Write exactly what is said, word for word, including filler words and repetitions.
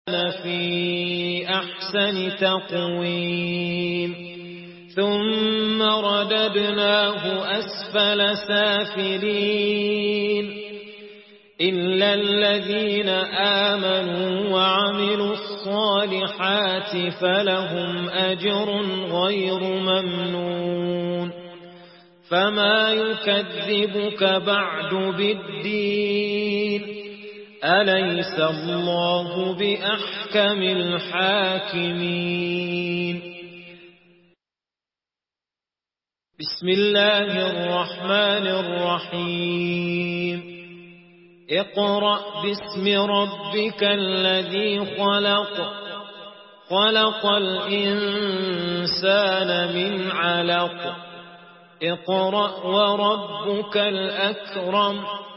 في أحسن تقويم ثم رددناه أسفل سافلين إلا الذين آمنوا وعملوا الصالحات فلهم أجر غير ممنون فما يكذبك بعد بالدين أليس الله بأحكم الحاكمين بسم الله الرحمن الرحيم اقرأ باسم ربك الذي خلق خلق الإنسان من علق اقرأ وربك الأكرم